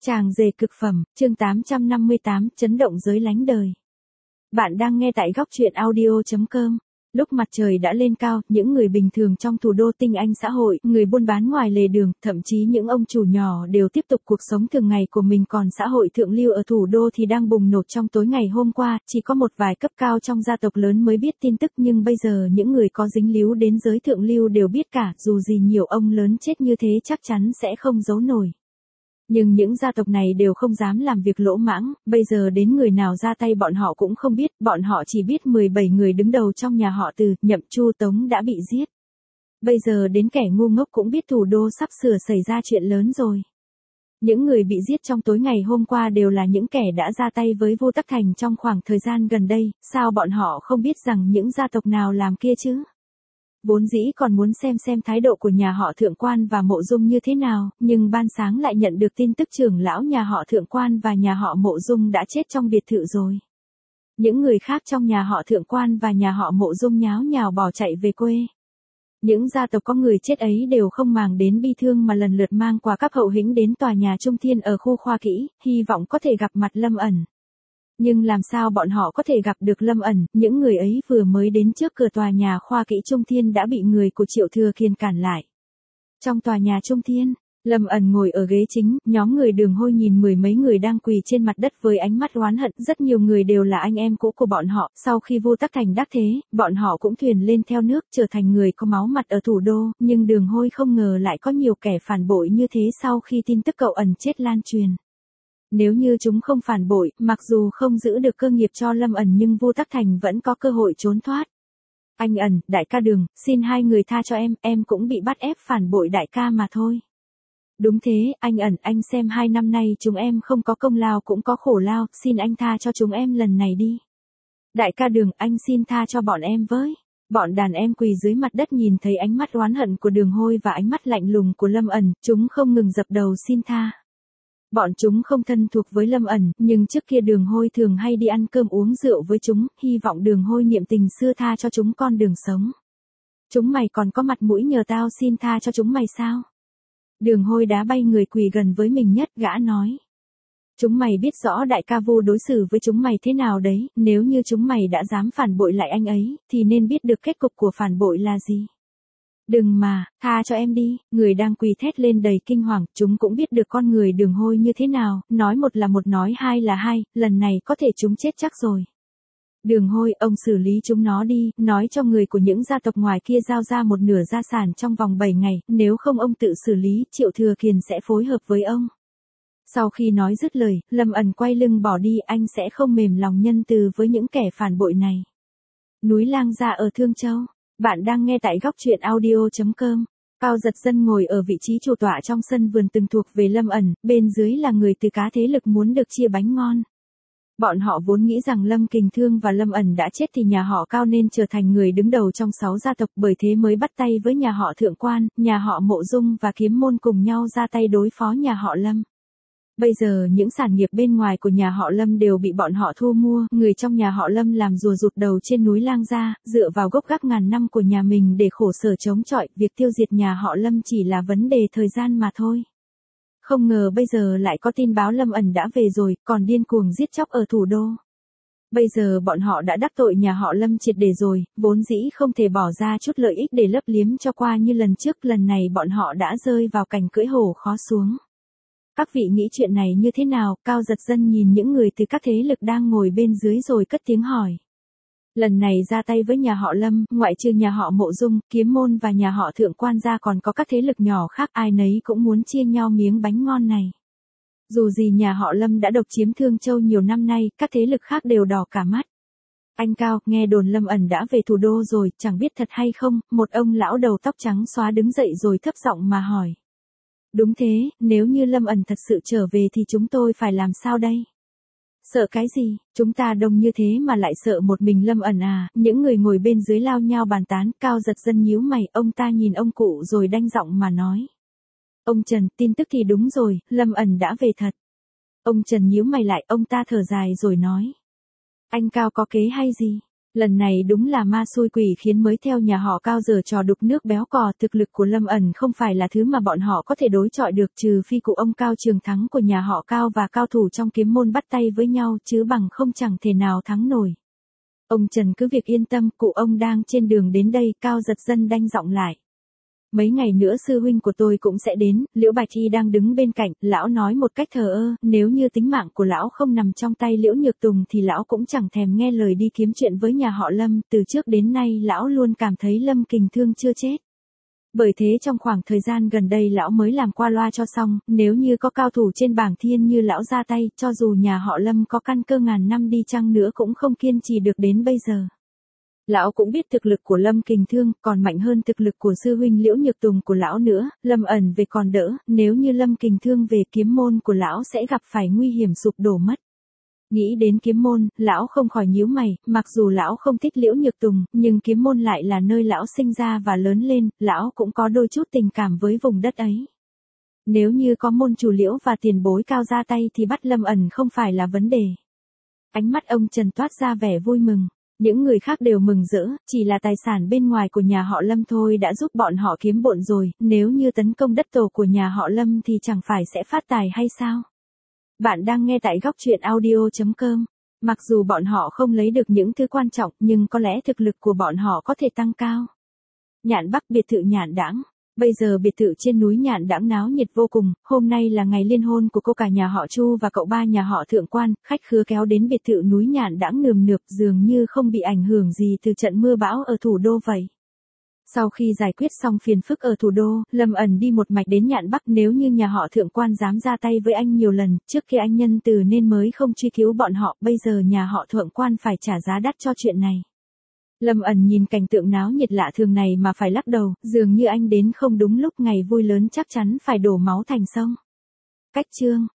Chàng rể cực phẩm, chương 858, chấn động giới lánh đời. Bạn đang nghe tại góc truyện audio.com. Lúc mặt trời đã lên cao, những người bình thường trong thủ đô tinh anh xã hội, người buôn bán ngoài lề đường, thậm chí những ông chủ nhỏ đều tiếp tục cuộc sống thường ngày của mình, còn xã hội thượng lưu ở thủ đô thì đang bùng nổ. Trong tối ngày hôm qua, chỉ có một vài cấp cao trong gia tộc lớn mới biết tin tức, nhưng bây giờ những người có dính líu đến giới thượng lưu đều biết cả, dù gì nhiều ông lớn chết như thế chắc chắn sẽ không giấu nổi. Nhưng những gia tộc này đều không dám làm việc lỗ mãng, bây giờ đến người nào ra tay bọn họ cũng không biết, bọn họ chỉ biết 17 người đứng đầu trong nhà họ Từ, Nhậm, Chu, Tống đã bị giết. Bây giờ đến kẻ ngu ngốc cũng biết thủ đô sắp sửa xảy ra chuyện lớn rồi. Những người bị giết trong tối ngày hôm qua đều là những kẻ đã ra tay với Vu Tắc Thành trong khoảng thời gian gần đây, sao bọn họ không biết rằng những gia tộc nào làm kia chứ? Vốn dĩ còn muốn xem thái độ của nhà họ Thượng Quan và Mộ Dung như thế nào, nhưng ban sáng lại nhận được tin tức trưởng lão nhà họ Thượng Quan và nhà họ Mộ Dung đã chết trong biệt thự rồi. Những người khác trong nhà họ Thượng Quan và nhà họ Mộ Dung nháo nhào bỏ chạy về quê. Những gia tộc có người chết ấy đều không màng đến bi thương mà lần lượt mang quà các hậu hĩnh đến tòa nhà Trung Thiên ở khu Khoa Kỹ, hy vọng có thể gặp mặt Lâm Ẩn. Nhưng làm sao bọn họ có thể gặp được Lâm Ẩn, những người ấy vừa mới đến trước cửa tòa nhà Khoa Kỹ Trung Thiên đã bị người của Triệu Thừa Kiền cản lại. Trong tòa nhà Trung Thiên, Lâm Ẩn ngồi ở ghế chính, nhóm người Đường Hôi nhìn mười mấy người đang quỳ trên mặt đất với ánh mắt oán hận, rất nhiều người đều là anh em cũ của bọn họ, sau khi Vu Tắc Thành đắc thế, bọn họ cũng thuyền lên theo nước, trở thành người có máu mặt ở thủ đô, nhưng Đường Hôi không ngờ lại có nhiều kẻ phản bội như thế sau khi tin tức cậu Ẩn chết lan truyền. Nếu như chúng không phản bội, mặc dù không giữ được cơ nghiệp cho Lâm Ẩn nhưng Vu Tắc Thành vẫn có cơ hội trốn thoát. Anh Ẩn, đại ca Đường, xin hai người tha cho em cũng bị bắt ép phản bội đại ca mà thôi. Đúng thế, anh Ẩn, anh xem 2 năm nay chúng em không có công lao cũng có khổ lao, xin anh tha cho chúng em lần này đi. Đại ca Đường, anh xin tha cho bọn em với. Bọn đàn em quỳ dưới mặt đất nhìn thấy ánh mắt oán hận của Đường Hôi và ánh mắt lạnh lùng của Lâm Ẩn, chúng không ngừng dập đầu xin tha. Bọn chúng không thân thuộc với Lâm Ẩn, nhưng trước kia Đường Hôi thường hay đi ăn cơm uống rượu với chúng, hy vọng Đường Hôi niệm tình xưa tha cho chúng con đường sống. Chúng mày còn có mặt mũi nhờ tao xin tha cho chúng mày sao? Đường Hôi đá bay người quỳ gần với mình nhất, gã nói. Chúng mày biết rõ đại ca Vu đối xử với chúng mày thế nào đấy, nếu như chúng mày đã dám phản bội lại anh ấy, thì nên biết được kết cục của phản bội là gì. Đừng mà, tha cho em đi, người đang quỳ thét lên đầy kinh hoàng, chúng cũng biết được con người Đường Hôi như thế nào, nói một là một nói hai là hai, lần này có thể chúng chết chắc rồi. Đường Hôi, ông xử lý chúng nó đi, nói cho người của những gia tộc ngoài kia giao ra một nửa gia sản trong vòng 7 ngày, nếu không ông tự xử lý, Triệu Thừa Kiền sẽ phối hợp với ông. Sau khi nói dứt lời, Lâm Ẩn quay lưng bỏ đi, anh sẽ không mềm lòng nhân từ với những kẻ phản bội này. Núi Lang Gia ở Thương Châu. Bạn đang nghe tại góc truyện audio.com. Cao Giật Dân ngồi ở vị trí chủ tọa trong sân vườn từng thuộc về Lâm Ẩn, bên dưới là người từ cá thế lực muốn được chia bánh ngon. Bọn họ vốn nghĩ rằng Lâm Kình Thương và Lâm Ẩn đã chết thì nhà họ Cao nên trở thành người đứng đầu trong 6 gia tộc, bởi thế mới bắt tay với nhà họ Thượng Quan, nhà họ Mộ Dung và Kiếm Môn cùng nhau ra tay đối phó nhà họ Lâm. Bây giờ những sản nghiệp bên ngoài của nhà họ Lâm đều bị bọn họ thu mua, người trong nhà họ Lâm làm rùa rụt đầu trên núi Lang Gia, dựa vào gốc gác ngàn năm của nhà mình để khổ sở chống chọi, việc tiêu diệt nhà họ Lâm chỉ là vấn đề thời gian mà thôi. Không ngờ bây giờ lại có tin báo Lâm Ẩn đã về rồi, còn điên cuồng giết chóc ở thủ đô. Bây giờ bọn họ đã đắc tội nhà họ Lâm triệt để rồi, vốn dĩ không thể bỏ ra chút lợi ích để lấp liếm cho qua như lần trước, lần này bọn họ đã rơi vào cảnh cưỡi hổ khó xuống. Các vị nghĩ chuyện này như thế nào? Cao Giật Dân nhìn những người từ các thế lực đang ngồi bên dưới rồi cất tiếng hỏi. Lần này ra tay với nhà họ Lâm, ngoại trừ nhà họ Mộ Dung, Kiếm Môn và nhà họ Thượng Quan ra còn có các thế lực nhỏ khác, ai nấy cũng muốn chia nhau miếng bánh ngon này. Dù gì nhà họ Lâm đã độc chiếm Thương Châu nhiều năm nay, các thế lực khác đều đỏ cả mắt. Anh Cao, nghe đồn Lâm Ẩn đã về thủ đô rồi, chẳng biết thật hay không? Một ông lão đầu tóc trắng xóa đứng dậy rồi thấp giọng mà hỏi. Đúng thế, nếu như Lâm Ẩn thật sự trở về thì chúng tôi phải làm sao đây? Sợ cái gì, chúng ta đông như thế mà lại sợ một mình Lâm Ẩn à? Những người ngồi bên dưới lao nhau bàn tán. Cao Giật Dân nhíu mày, ông ta nhìn ông cụ rồi đanh giọng mà nói. Ông Trần, tin tức thì đúng rồi, Lâm Ẩn đã về thật. Ông Trần nhíu mày lại, ông ta thở dài rồi nói. Anh Cao có kế hay gì? Lần này đúng là ma xui quỷ khiến mới theo nhà họ Cao giở trò đục nước béo cò, thực lực của Lâm ẩn không phải là thứ mà bọn họ có thể đối chọi được, trừ phi cụ ông Cao Trường Thắng của nhà họ Cao và cao thủ trong kiếm môn bắt tay với nhau, chứ bằng không chẳng thể nào thắng nổi. Ông Trần cứ việc yên tâm, cụ ông đang trên đường đến đây. Cao Giật Dân đanh giọng lại. Mấy ngày nữa sư huynh của tôi cũng sẽ đến. Liễu Bạch Y đang đứng bên cạnh, lão nói một cách thờ ơ, nếu như tính mạng của lão không nằm trong tay Liễu Nhược Tùng thì lão cũng chẳng thèm nghe lời đi kiếm chuyện với nhà họ Lâm, từ trước đến nay lão luôn cảm thấy Lâm Kình Thương chưa chết. Bởi thế trong khoảng thời gian gần đây lão mới làm qua loa cho xong, nếu như có cao thủ trên bảng thiên như lão ra tay, cho dù nhà họ Lâm có căn cơ ngàn năm đi chăng nữa cũng không kiên trì được đến bây giờ. Lão cũng biết thực lực của Lâm Kình Thương còn mạnh hơn thực lực của sư huynh Liễu Nhược Tùng của lão nữa, Lâm ẩn về còn đỡ, nếu như Lâm Kình Thương về kiếm môn của lão sẽ gặp phải nguy hiểm sụp đổ mất. Nghĩ đến kiếm môn, lão không khỏi nhíu mày, mặc dù lão không thích Liễu Nhược Tùng, nhưng kiếm môn lại là nơi lão sinh ra và lớn lên, lão cũng có đôi chút tình cảm với vùng đất ấy. Nếu như có môn chủ Liễu và tiền bối Cao ra tay thì bắt Lâm ẩn không phải là vấn đề. Ánh mắt ông Trần toát ra vẻ vui mừng. Những người khác đều mừng rỡ, chỉ là tài sản bên ngoài của nhà họ Lâm thôi đã giúp bọn họ kiếm bộn rồi, nếu như tấn công đất tổ của nhà họ Lâm thì chẳng phải sẽ phát tài hay sao? Bạn đang nghe tại góc truyện audio.com. Mặc dù bọn họ không lấy được những thứ quan trọng nhưng có lẽ thực lực của bọn họ có thể tăng cao. Nhạn Bắc biệt thự Nhạn Đãng. Bây giờ biệt thự trên núi Nhạn Đãng náo nhiệt vô cùng, hôm nay là ngày liên hôn của cô cả nhà họ Chu và cậu ba nhà họ Thượng Quan, khách khứa kéo đến biệt thự núi Nhạn Đãng nườm nượp, dường như không bị ảnh hưởng gì từ trận mưa bão ở thủ đô vậy. Sau khi giải quyết xong phiền phức ở thủ đô, Lâm ẩn đi một mạch đến Nhạn Bắc, nếu như nhà họ Thượng Quan dám ra tay với anh nhiều lần, trước kia anh nhân từ nên mới không truy cứu bọn họ, bây giờ nhà họ Thượng Quan phải trả giá đắt cho chuyện này. Lâm ẩn nhìn cảnh tượng náo nhiệt lạ thường này mà phải lắc đầu, dường như anh đến không đúng lúc, ngày vui lớn chắc chắn phải đổ máu thành sông. Cách chương